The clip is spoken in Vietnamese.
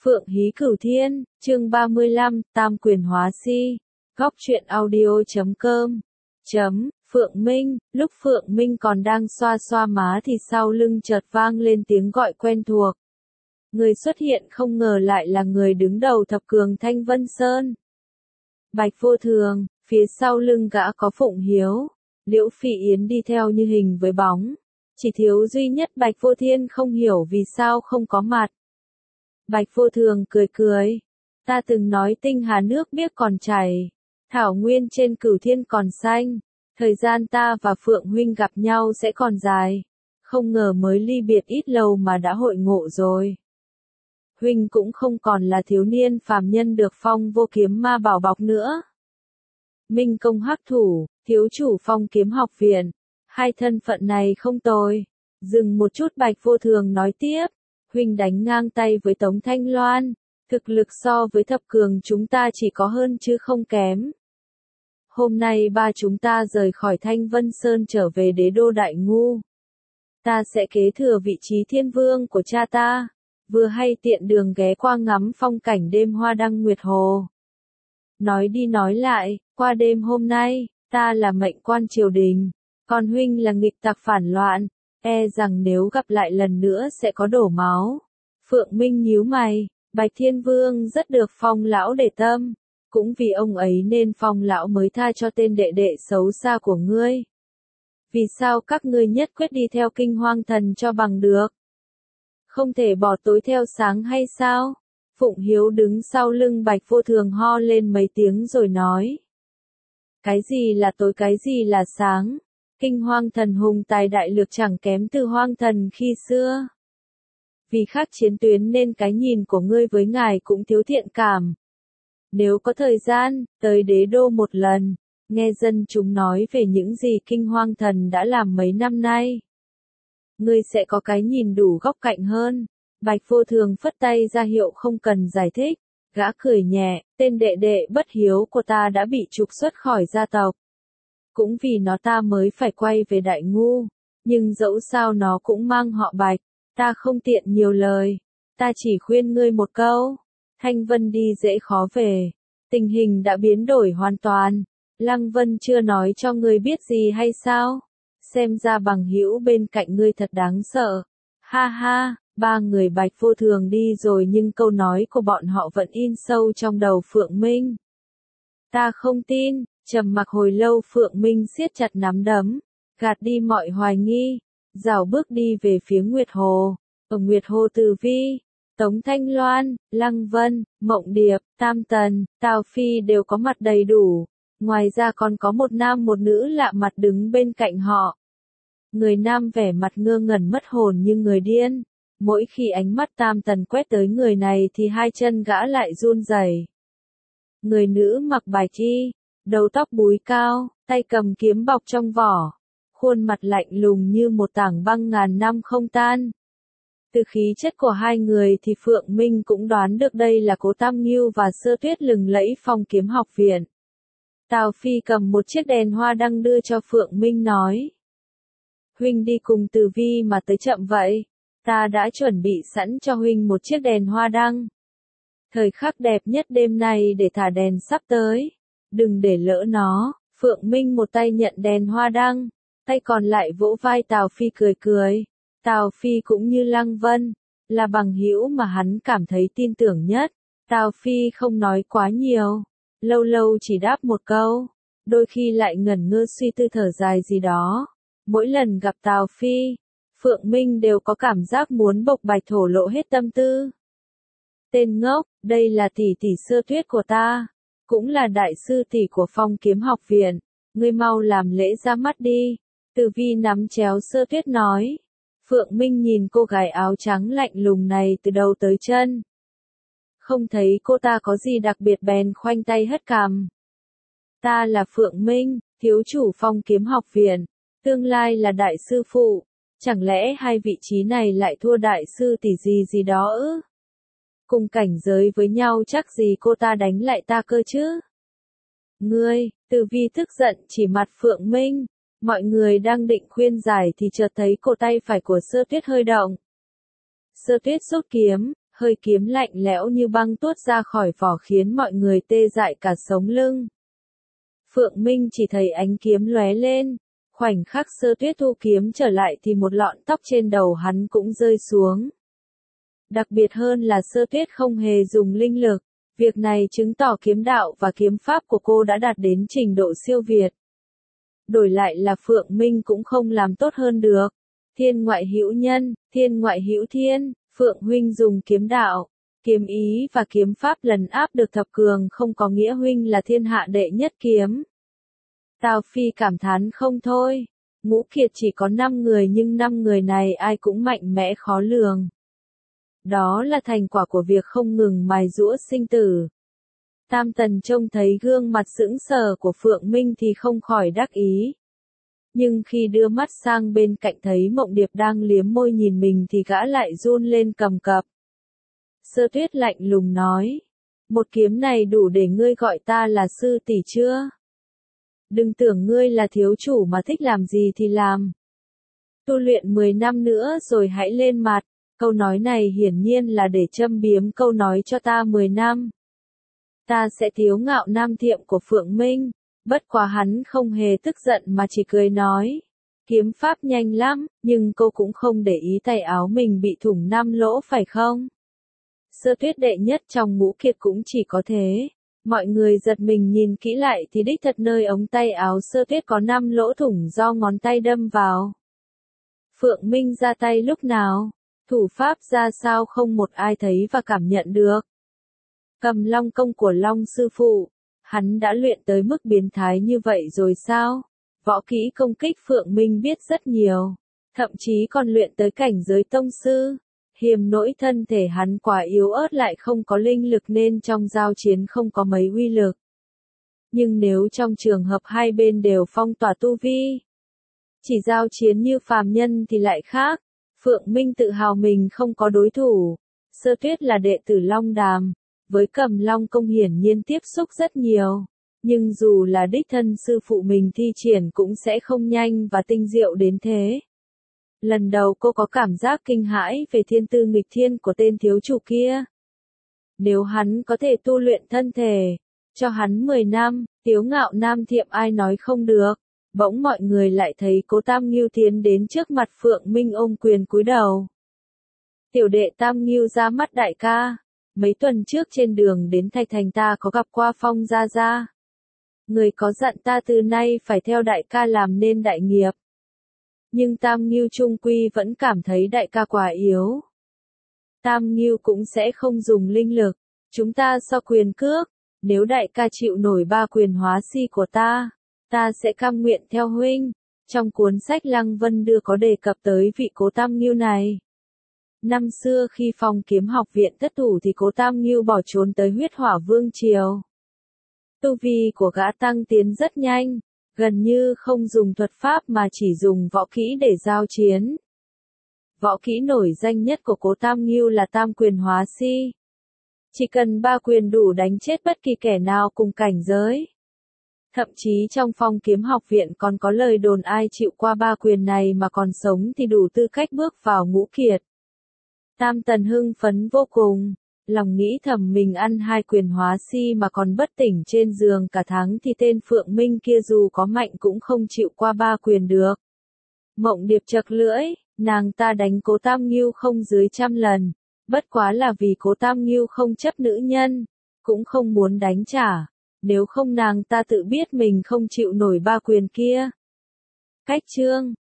Phượng Hí Cửu Thiên, chương 35, Tam Quyền Hóa Si, góc truyện audio.com. Phượng Minh, lúc Phượng Minh còn đang xoa xoa má thì sau lưng chợt vang lên tiếng gọi quen thuộc. Người xuất hiện không ngờ lại là người đứng đầu thập cường Thanh Vân Sơn. Bạch Vô Thường, phía sau lưng gã có Phụng Hiếu, Liễu Phỉ Yến đi theo như hình với bóng. Chỉ thiếu duy nhất Bạch Vô Thiên không hiểu vì sao không có mặt. Bạch Vô Thường cười cười. Ta từng nói tinh hà nước biếc còn chảy, thảo nguyên trên Cửu Thiên còn xanh. Thời gian ta và Phượng huynh gặp nhau sẽ còn dài. Không ngờ mới ly biệt ít lâu mà đã hội ngộ rồi. Huynh cũng không còn là thiếu niên phàm nhân được phong vô kiếm ma bảo bọc nữa. Minh công hắc thủ, thiếu chủ phong kiếm học viện. Hai thân phận này không tồi. Dừng một chút Bạch Vô Thường nói tiếp. Huynh đánh ngang tay với Tống Thanh Loan. Thực lực so với thập cường chúng ta chỉ có hơn chứ không kém. Hôm nay ba chúng ta rời khỏi Thanh Vân Sơn trở về đế đô Đại Ngu. Ta sẽ kế thừa vị trí thiên vương của cha ta. Vừa hay tiện đường ghé qua ngắm phong cảnh đêm hoa đăng nguyệt hồ. Nói đi nói lại, qua đêm hôm nay, ta là mệnh quan triều đình, còn huynh là nghịch tặc phản loạn, e rằng nếu gặp lại lần nữa sẽ có đổ máu. Phượng Minh nhíu mày, Bạch Thiên Vương rất được Phong lão để tâm, cũng vì ông ấy nên Phong lão mới tha cho tên đệ đệ xấu xa của ngươi. Vì sao các ngươi nhất quyết đi theo Kinh Hoang Thần cho bằng được? Không thể bỏ tối theo sáng hay sao? Phụng Hiếu đứng sau lưng Bạch Vô Thường ho lên mấy tiếng rồi nói. Cái gì là tối cái gì là sáng? Kinh Hoang Thần hùng tài đại lược chẳng kém từ Hoang Thần khi xưa. Vì khác chiến tuyến nên cái nhìn của ngươi với ngài cũng thiếu thiện cảm. Nếu có thời gian, tới đế đô một lần, nghe dân chúng nói về những gì Kinh Hoang Thần đã làm mấy năm nay. Ngươi sẽ có cái nhìn đủ góc cạnh hơn. Bạch Vô Thường phất tay ra hiệu không cần giải thích. Gã cười nhẹ, tên đệ đệ bất hiếu của ta đã bị trục xuất khỏi gia tộc. Cũng vì nó ta mới phải quay về Đại Ngu. Nhưng dẫu sao nó cũng mang họ Bạch. Ta không tiện nhiều lời. Ta chỉ khuyên ngươi một câu. Thanh Vân đi dễ khó về. Tình hình đã biến đổi hoàn toàn. Lăng Vân chưa nói cho ngươi biết gì hay sao? Xem ra bằng hữu bên cạnh ngươi thật đáng sợ. Ha ha, ba người Bạch Vô Thường đi rồi nhưng câu nói của bọn họ vẫn in sâu trong đầu Phượng Minh. Ta không tin. Trầm mặc hồi lâu Phượng Minh siết chặt nắm đấm, gạt đi mọi hoài nghi, rảo bước đi về phía Nguyệt Hồ. Ở Nguyệt Hồ Từ Vi, Tống Thanh Loan, Lăng Vân, Mộng Điệp, Tam Tần, Tào Phi đều có mặt đầy đủ. Ngoài ra còn có một nam một nữ lạ mặt đứng bên cạnh họ. Người nam vẻ mặt ngơ ngẩn mất hồn như người điên. Mỗi khi ánh mắt Tam Tần quét tới người này thì hai chân gã lại run rẩy. Người nữ mặc bạch y, đầu tóc búi cao, tay cầm kiếm bọc trong vỏ. Khuôn mặt lạnh lùng như một tảng băng ngàn năm không tan. Từ khí chất của hai người thì Phượng Minh cũng đoán được đây là Cố Tam Ngưu và Sơ Tuyết lừng lẫy Phong Kiếm Học Viện. Tào Phi cầm một chiếc đèn hoa đăng đưa cho Phượng Minh nói. Huynh đi cùng Từ Vi mà tới chậm vậy. Ta đã chuẩn bị sẵn cho huynh một chiếc đèn hoa đăng. Thời khắc đẹp nhất đêm nay để thả đèn sắp tới. Đừng để lỡ nó. Phượng Minh một tay nhận đèn hoa đăng, tay còn lại vỗ vai Tào Phi cười cười. Tào Phi cũng như Lăng Vân, là bằng hữu mà hắn cảm thấy tin tưởng nhất. Tào Phi không nói quá nhiều, lâu lâu chỉ đáp một câu, đôi khi lại ngẩn ngơ suy tư thở dài gì đó. Mỗi lần gặp Tào Phi, Phượng Minh đều có cảm giác muốn bộc bạch thổ lộ hết tâm tư. Tên ngốc, đây là tỷ tỷ Sơ Tuyết của ta, cũng là đại sư tỷ của Phong Kiếm Học Viện, ngươi mau làm lễ ra mắt đi. Từ Vi nắm chéo Sơ Tuyết nói. Phượng Minh nhìn cô gái áo trắng lạnh lùng này từ đầu tới chân. Không thấy cô ta có gì đặc biệt bèn khoanh tay hất cằm. Ta là Phượng Minh, thiếu chủ Phong Kiếm Học Viện, tương lai là đại sư phụ, chẳng lẽ hai vị trí này lại thua đại sư tỷ gì gì đó ư? Cùng cảnh giới với nhau chắc gì cô ta đánh lại ta cơ chứ? Ngươi, Từ Vi tức giận chỉ mặt Phượng Minh. Mọi người đang định khuyên giải thì chợt thấy cổ tay phải của Sơ Tuyết hơi động. Sơ Tuyết rút kiếm, hơi kiếm lạnh lẽo như băng tuốt ra khỏi vỏ khiến mọi người tê dại cả sống lưng. Phượng Minh chỉ thấy ánh kiếm lóe lên, khoảnh khắc Sơ Tuyết thu kiếm trở lại thì một lọn tóc trên đầu hắn cũng rơi xuống. Đặc biệt hơn là Sơ Tuyết không hề dùng linh lực, việc này chứng tỏ kiếm đạo và kiếm pháp của cô đã đạt đến trình độ siêu việt. Đổi lại là Phượng Minh cũng không làm tốt hơn được. Thiên ngoại hữu nhân, thiên ngoại hữu thiên, Phượng huynh dùng kiếm đạo, kiếm ý và kiếm pháp lần áp được thập cường không có nghĩa huynh là thiên hạ đệ nhất kiếm. Tào Phi cảm thán không thôi, Ngũ Kiệt chỉ có 5 người nhưng 5 người này ai cũng mạnh mẽ khó lường. Đó là thành quả của việc không ngừng mài giũa sinh tử. Tam Tần trông thấy gương mặt sững sờ của Phượng Minh thì không khỏi đắc ý. Nhưng khi đưa mắt sang bên cạnh thấy Mộng Điệp đang liếm môi nhìn mình thì gã lại run lên cầm cập. Sơ Tuyết lạnh lùng nói, một kiếm này đủ để ngươi gọi ta là sư tỷ chưa? Đừng tưởng ngươi là thiếu chủ mà thích làm gì thì làm. Tu luyện 10 năm nữa rồi hãy lên mặt. Câu nói này hiển nhiên là để châm biếm câu nói cho ta 10 năm. Ta sẽ thiếu ngạo nam thiệm của Phượng Minh. Bất quá hắn không hề tức giận mà chỉ cười nói. Kiếm pháp nhanh lắm, nhưng cô cũng không để ý tay áo mình bị thủng 5 lỗ phải không? Sơ Tuyết đệ nhất trong Ngũ Kiệt cũng chỉ có thế. Mọi người giật mình nhìn kỹ lại thì đích thật nơi ống tay áo Sơ Tuyết có 5 lỗ thủng do ngón tay đâm vào. Phượng Minh ra tay lúc nào? Thủ pháp ra sao không một ai thấy và cảm nhận được. Cầm long công của Long sư phụ, hắn đã luyện tới mức biến thái như vậy rồi sao? Võ kỹ công kích Phượng Minh biết rất nhiều, thậm chí còn luyện tới cảnh giới tông sư. Hiềm nỗi thân thể hắn quá yếu ớt lại không có linh lực nên trong giao chiến không có mấy uy lực. Nhưng nếu trong trường hợp hai bên đều phong tỏa tu vi, chỉ giao chiến như phàm nhân thì lại khác. Phượng Minh tự hào mình không có đối thủ. Sơ Tuyết là đệ tử Long Đàm, với Cầm Long công hiển nhiên tiếp xúc rất nhiều. Nhưng dù là đích thân sư phụ mình thi triển cũng sẽ không nhanh và tinh diệu đến thế. Lần đầu cô có cảm giác kinh hãi về thiên tư nghịch thiên của tên thiếu chủ kia. Nếu hắn có thể tu luyện thân thể, cho hắn 10 năm, tiếu ngạo nam thiệm ai nói không được. Bỗng mọi người lại thấy Cố Tam Ngưu tiến đến trước mặt Phượng Minh ôm quyền cúi đầu. Tiểu đệ Tam Ngưu ra mắt đại ca. Mấy tuần trước trên đường đến Thạch Thành ta có gặp qua Phong Gia Gia. Người có dặn ta từ nay phải theo đại ca làm nên đại nghiệp. Nhưng Tam Ngưu trung quy vẫn cảm thấy đại ca quá yếu. Tam Ngưu cũng sẽ không dùng linh lực. Chúng ta so quyền cước. Nếu đại ca chịu nổi 3 quyền hóa si của ta sẽ cam nguyện theo huynh. Trong cuốn sách Lăng Vân Đưa có đề cập tới vị Cố Tam Ngưu này. Năm xưa khi Phong Kiếm Học viện thất thủ thì Cố Tam Ngưu bỏ trốn tới Huyết Hỏa Vương Triều. Tu vi của gã tăng tiến rất nhanh, gần như không dùng thuật pháp mà chỉ dùng võ kỹ để giao chiến. Võ kỹ nổi danh nhất của Cố Tam Ngưu là Tam Quyền Hóa Si. Chỉ cần 3 quyền đủ đánh chết bất kỳ kẻ nào cùng cảnh giới. Thậm chí trong Phong Kiếm Học viện còn có lời đồn ai chịu qua 3 quyền này mà còn sống thì đủ tư cách bước vào Ngũ Kiệt. Tam Tần hưng phấn vô cùng, lòng nghĩ thầm mình ăn 2 quyền hóa si mà còn bất tỉnh trên giường cả tháng thì tên Phượng Minh kia dù có mạnh cũng không chịu qua 3 quyền được. Mộng Điệp chật lưỡi, nàng ta đánh Cố Tam Ngưu không dưới 100 lần, bất quá là vì Cố Tam Ngưu không chấp nữ nhân, cũng không muốn đánh trả. Nếu không nàng ta tự biết mình không chịu nổi 3 quyền kia. Cách chương